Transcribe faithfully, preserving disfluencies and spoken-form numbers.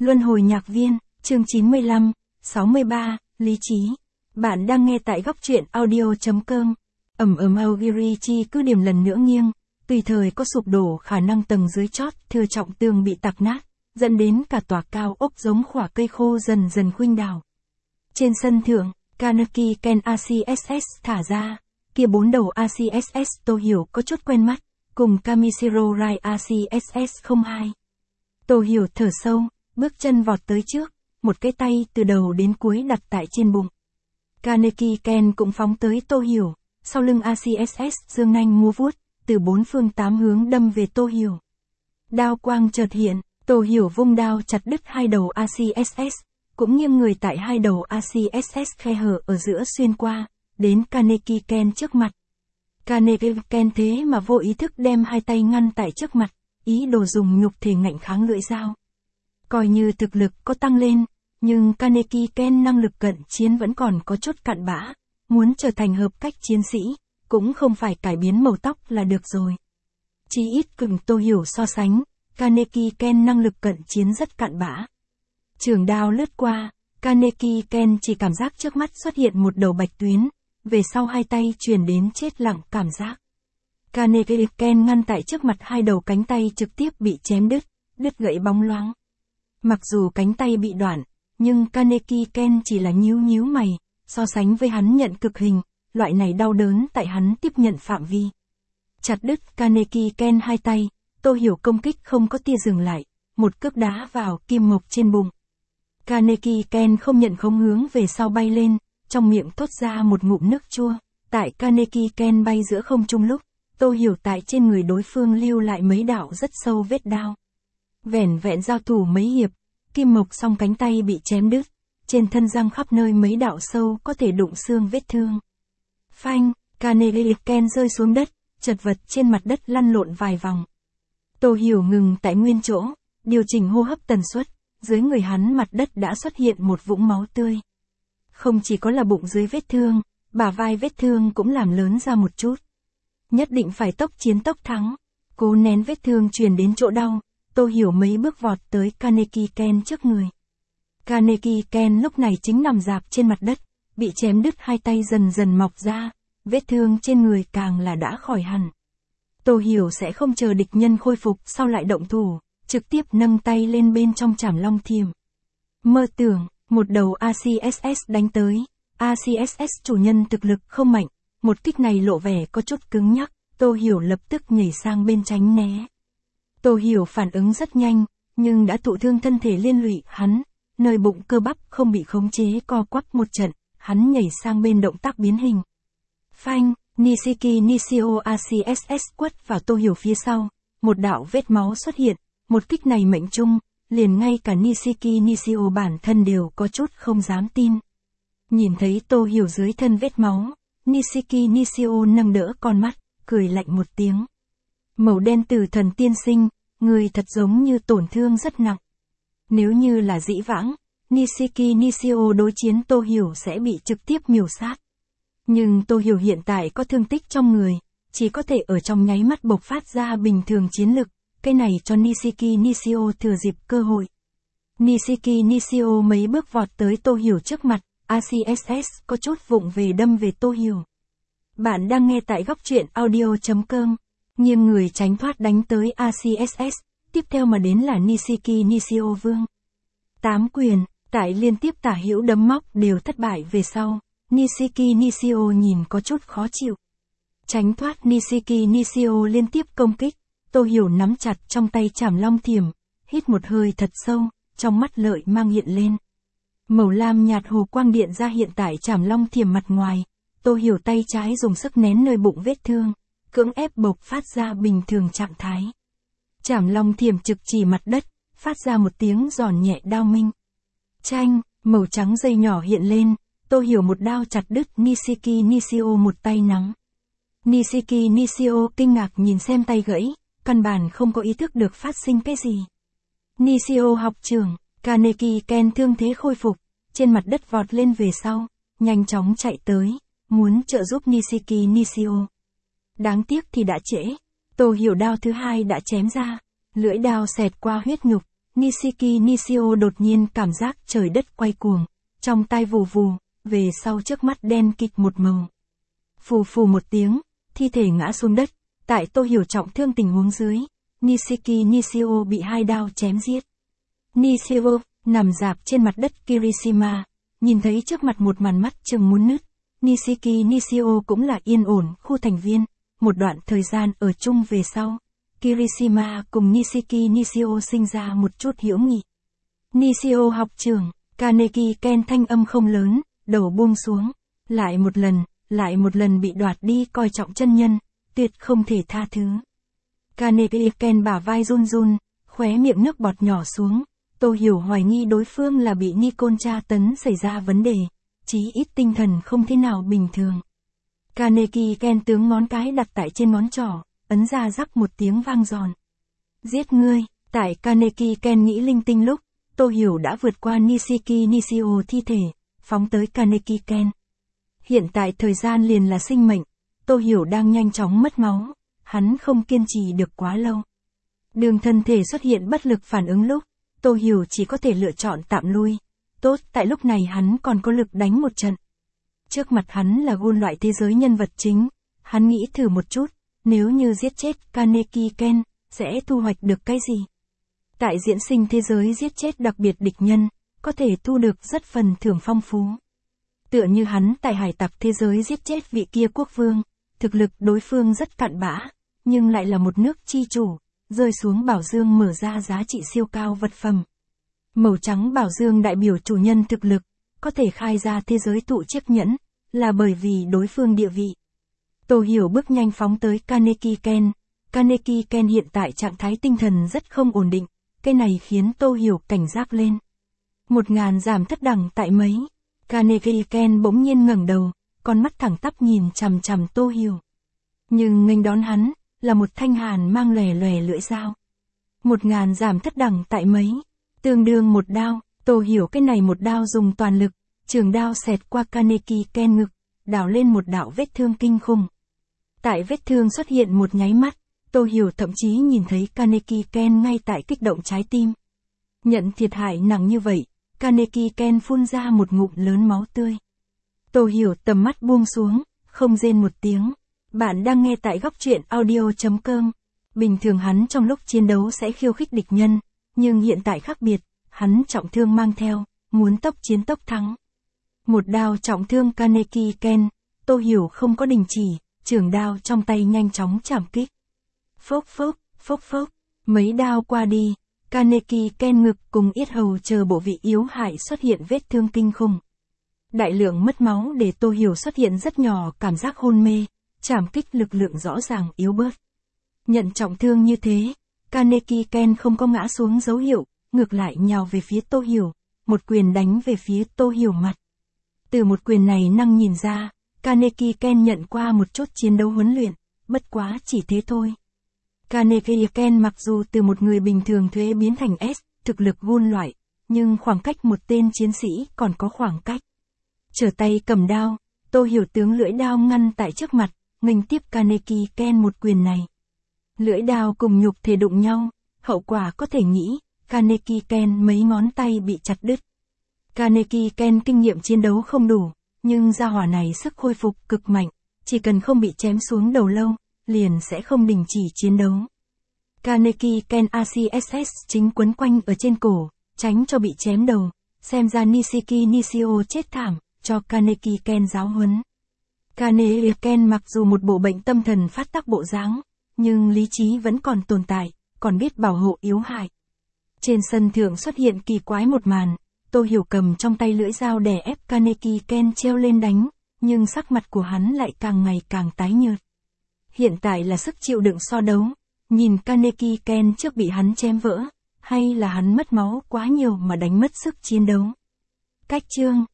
Luân hồi nhạc viên, chương chín mươi lăm, sáu mươi ba, lý trí. Bạn đang nghe tại góc truyện audio.com. Ẩm ẩm Aogirichi cứ điểm lần nữa nghiêng, tùy thời có sụp đổ khả năng tầng dưới chót thừa trọng tường bị tạc nát, dẫn đến cả tòa cao ốc giống khỏa cây khô dần dần khuynh đảo. Trên sân thượng, Kaneki Ken a xê ét ét thả ra, kia bốn đầu a xê ét ét tôi hiểu có chút quen mắt, cùng Kamishiro Rai a xê ét ét không hai. Tôi hiểu thở sâu, bước chân vọt tới trước, một cái tay từ đầu đến cuối đặt tại trên bụng. Kaneki Ken cũng phóng tới Tô Hiểu, sau lưng a xê ét ét dương nanh múa vuốt, từ bốn phương tám hướng đâm về Tô Hiểu. Đao quang chợt hiện, Tô Hiểu vung đao chặt đứt hai đầu a xê ét ét, cũng nghiêng người tại hai đầu a xê ét ét khe hở ở giữa xuyên qua, đến Kaneki Ken trước mặt. Kaneki Ken thế mà vô ý thức đem hai tay ngăn tại trước mặt, ý đồ dùng nhục thể ngạnh kháng lưỡi dao. Coi như thực lực có tăng lên, nhưng Kaneki Ken năng lực cận chiến vẫn còn có chút cặn bã, muốn trở thành hợp cách chiến sĩ, cũng không phải cải biến màu tóc là được rồi. Chỉ ít cùng Tô Hiểu so sánh, Kaneki Ken năng lực cận chiến rất cặn bã. Trường đao lướt qua, Kaneki Ken chỉ cảm giác trước mắt xuất hiện một đầu bạch tuyến, về sau hai tay truyền đến chết lặng cảm giác. Kaneki Ken ngăn tại trước mặt hai đầu cánh tay trực tiếp bị chém đứt, đứt gãy bóng loáng. Mặc dù cánh tay bị đoạn, nhưng Kaneki Ken chỉ là nhíu nhíu mày, so sánh với hắn nhận cực hình, loại này đau đớn tại hắn tiếp nhận phạm vi. Chặt đứt Kaneki Ken hai tay, Tô Hiểu công kích không có tia dừng lại, một cước đá vào kim mộc trên bụng. Kaneki Ken không nhận khống hướng về sau bay lên, trong miệng thốt ra một ngụm nước chua. Tại Kaneki Ken bay giữa không trung lúc, Tô Hiểu tại trên người đối phương lưu lại mấy đạo rất sâu vết đao. Vẻn vẹn giao thủ mấy hiệp, kim mộc song cánh tay bị chém đứt, trên thân răng khắp nơi mấy đạo sâu có thể đụng xương vết thương. Phanh, Kaneki Ken rơi xuống đất, chật vật trên mặt đất lăn lộn vài vòng. Tô Hiểu ngừng tại nguyên chỗ, điều chỉnh hô hấp tần suất, dưới người hắn mặt đất đã xuất hiện một vũng máu tươi. Không chỉ có là bụng dưới vết thương, bả vai vết thương cũng làm lớn ra một chút. Nhất định phải tốc chiến tốc thắng, cố nén vết thương truyền đến chỗ đau, Tô Hiểu mấy bước vọt tới Kaneki Ken trước người. Kaneki Ken lúc này chính nằm rạp trên mặt đất, bị chém đứt hai tay dần dần mọc ra, vết thương trên người càng là đã khỏi hẳn. Tô Hiểu sẽ không chờ địch nhân khôi phục sau lại động thủ, trực tiếp nâng tay lên bên trong trảm long thiềm. Mơ tưởng, một đầu a xê ét ét đánh tới, a xê ét ét chủ nhân thực lực không mạnh, một kích này lộ vẻ có chút cứng nhắc, Tô Hiểu lập tức nhảy sang bên tránh né. Tô Hiểu phản ứng rất nhanh, nhưng đã thụ thương thân thể liên lụy hắn, nơi bụng cơ bắp không bị khống chế co quắp một trận, hắn nhảy sang bên động tác biến hình. Phanh, Nishiki Nishio a xê ét ét quất vào Tô Hiểu phía sau, một đạo vết máu xuất hiện, một kích này mệnh trung, liền ngay cả Nishiki Nishio bản thân đều có chút không dám tin. Nhìn thấy Tô Hiểu dưới thân vết máu, Nishiki Nishio nâng đỡ con mắt, cười lạnh một tiếng. Màu đen từ thần tiên sinh, người thật giống như tổn thương rất nặng. Nếu như là dĩ vãng, Nishiki Nishio đối chiến Tô Hiểu sẽ bị trực tiếp miểu sát. Nhưng Tô Hiểu hiện tại có thương tích trong người, chỉ có thể ở trong nháy mắt bộc phát ra bình thường chiến lực, cái này cho Nishiki Nishio thừa dịp cơ hội. Nishiki Nishio mấy bước vọt tới Tô Hiểu trước mặt, a xê ét ét có chút vụng về đâm về Tô Hiểu. Bạn đang nghe tại góc truyện audio.com, nghiêng người tránh thoát đánh tới a xê ét ét, tiếp theo mà đến là Nishiki Nishio vương. Tám quyền, tại liên tiếp tả hữu đấm móc đều thất bại về sau, Nishiki Nishio nhìn có chút khó chịu. Tránh thoát Nishiki Nishio liên tiếp công kích, Tô Hiểu nắm chặt trong tay trảm long thiềm, hít một hơi thật sâu, trong mắt lợi mang hiện lên. Màu lam nhạt hồ quang điện ra hiện tại trảm long thiềm mặt ngoài, Tô Hiểu tay trái dùng sức nén nơi bụng vết thương, cưỡng ép bộc phát ra bình thường trạng thái. Trảm long thiềm trực chỉ mặt đất, phát ra một tiếng giòn nhẹ đao minh. Chanh, màu trắng dây nhỏ hiện lên, Tô Hiểu một đao chặt đứt Nishiki Nishio một tay nắng. Nishiki Nishio kinh ngạc nhìn xem tay gãy, căn bản không có ý thức được phát sinh cái gì. Nishio học trưởng, Kaneki Ken thương thế khôi phục, trên mặt đất vọt lên về sau, nhanh chóng chạy tới, muốn trợ giúp Nishiki Nishio. Đáng tiếc thì đã trễ, Tô Hiểu đao thứ hai đã chém ra, lưỡi đao xẹt qua huyết nhục, Nishiki Nishio đột nhiên cảm giác trời đất quay cuồng, trong tai vù vù, về sau trước mắt đen kịt một màu. Phù phù một tiếng, thi thể ngã xuống đất, tại Tô Hiểu trọng thương tình huống dưới, Nishiki Nishio bị hai đao chém giết. Nishio, nằm rạp trên mặt đất Kirishima, nhìn thấy trước mặt một màn mắt chừng muốn nứt. Nishiki Nishio cũng là yên ổn, khu thành viên, một đoạn thời gian ở chung về sau. Kirishima cùng Nishiki Nishio sinh ra một chút hữu nghị. Nishio học trường, Kaneki Ken thanh âm không lớn, đầu buông xuống. Lại một lần, lại một lần bị đoạt đi coi trọng chân nhân, tuyệt không thể tha thứ. Kaneki Ken bả vai run run, khóe miệng nước bọt nhỏ xuống. Tô Hiểu hoài nghi đối phương là bị Nikon tra tấn xảy ra vấn đề, chí ít tinh thần không thế nào bình thường. Kaneki Ken tướng ngón cái đặt tại trên ngón trỏ, ấn ra rắc một tiếng vang giòn. Giết ngươi, tại Kaneki Ken nghĩ linh tinh lúc, Tô Hiểu đã vượt qua Nishiki Nishio thi thể, phóng tới Kaneki Ken. Hiện tại thời gian liền là sinh mệnh, Tô Hiểu đang nhanh chóng mất máu, hắn không kiên trì được quá lâu. Đường thân thể xuất hiện bất lực phản ứng lúc, Tô Hiểu chỉ có thể lựa chọn tạm lui. Tốt, tại lúc này hắn còn có lực đánh một trận. Trước mặt hắn là gun loại thế giới nhân vật chính, hắn nghĩ thử một chút, nếu như giết chết Kaneki Ken, sẽ thu hoạch được cái gì? Tại diễn sinh thế giới giết chết đặc biệt địch nhân, có thể thu được rất phần thưởng phong phú. Tựa như hắn tại hải tặc thế giới giết chết vị kia quốc vương, thực lực đối phương rất cặn bã, nhưng lại là một nước chi chủ, rơi xuống bảo dương mở ra giá trị siêu cao vật phẩm. Màu trắng bảo dương đại biểu chủ nhân thực lực, có thể khai ra thế giới tụ chiếc nhẫn, là bởi vì đối phương địa vị. Tô Hiểu bước nhanh phóng tới Kaneki Ken. Kaneki Ken hiện tại trạng thái tinh thần rất không ổn định, cái này khiến Tô Hiểu cảnh giác lên. Một ngàn giảm thất đẳng tại mấy. Kaneki Ken bỗng nhiên ngẩng đầu, con mắt thẳng tắp nhìn chằm chằm Tô Hiểu. Nhưng nghênh đón hắn, là một thanh hàn mang lòe lòe lưỡi dao. Một ngàn giảm thất đẳng tại mấy. Tương đương một đao, Tô Hiểu cái này một đao dùng toàn lực, trường đao xẹt qua Kaneki Ken ngực, đào lên một đạo vết thương kinh khủng. Tại vết thương xuất hiện một nháy mắt, Tô Hiểu thậm chí nhìn thấy Kaneki Ken ngay tại kích động trái tim. Nhận thiệt hại nặng như vậy, Kaneki Ken phun ra một ngụm lớn máu tươi. Tô Hiểu tầm mắt buông xuống, không rên một tiếng. Bạn đang nghe tại góc truyện audio chấm com. Bình thường hắn trong lúc chiến đấu sẽ khiêu khích địch nhân, nhưng hiện tại khác biệt, hắn trọng thương mang theo, muốn tốc chiến tốc thắng. Một đao trọng thương Kaneki Ken, Tô Hiểu không có đình chỉ, trường đao trong tay nhanh chóng chạm kích. Phốc phốc, phốc phốc, mấy đao qua đi, Kaneki Ken ngực cùng yết hầu chờ bộ vị yếu hại xuất hiện vết thương kinh khủng. Đại lượng mất máu để Tô Hiểu xuất hiện rất nhỏ cảm giác hôn mê, chạm kích lực lượng rõ ràng yếu bớt. Nhận trọng thương như thế, Kaneki Ken không có ngã xuống dấu hiệu, ngược lại nhào về phía Tô Hiểu, một quyền đánh về phía Tô Hiểu mặt. Từ một quyền này năng nhìn ra, Kaneki Ken nhận qua một chút chiến đấu huấn luyện, bất quá chỉ thế thôi. Kaneki Ken mặc dù từ một người bình thường thuế biến thành S, thực lực gun loại, nhưng khoảng cách một tên chiến sĩ còn có khoảng cách. Trở tay cầm đao, Tô Hiểu tướng lưỡi đao ngăn tại trước mặt, nghênh tiếp Kaneki Ken một quyền này. Lưỡi đao cùng nhục thể đụng nhau, hậu quả có thể nghĩ, Kaneki Ken mấy ngón tay bị chặt đứt. Kaneki Ken kinh nghiệm chiến đấu không đủ, nhưng gia hỏa này sức khôi phục cực mạnh, chỉ cần không bị chém xuống đầu lâu, liền sẽ không đình chỉ chiến đấu. Kaneki Ken a xê ét ét chính quấn quanh ở trên cổ, tránh cho bị chém đầu, xem ra Nishiki Nishio chết thảm, cho Kaneki Ken giáo huấn. Kaneki Ken mặc dù một bộ bệnh tâm thần phát tác bộ dáng, nhưng lý trí vẫn còn tồn tại, còn biết bảo hộ yếu hại. Trên sân thượng xuất hiện kỳ quái một màn, Tô Hiểu cầm trong tay lưỡi dao đè ép Kaneki Ken treo lên đánh, nhưng sắc mặt của hắn lại càng ngày càng tái nhợt. Hiện tại là sức chịu đựng so đấu, nhìn Kaneki Ken trước bị hắn chém vỡ, hay là hắn mất máu quá nhiều mà đánh mất sức chiến đấu. Cách chương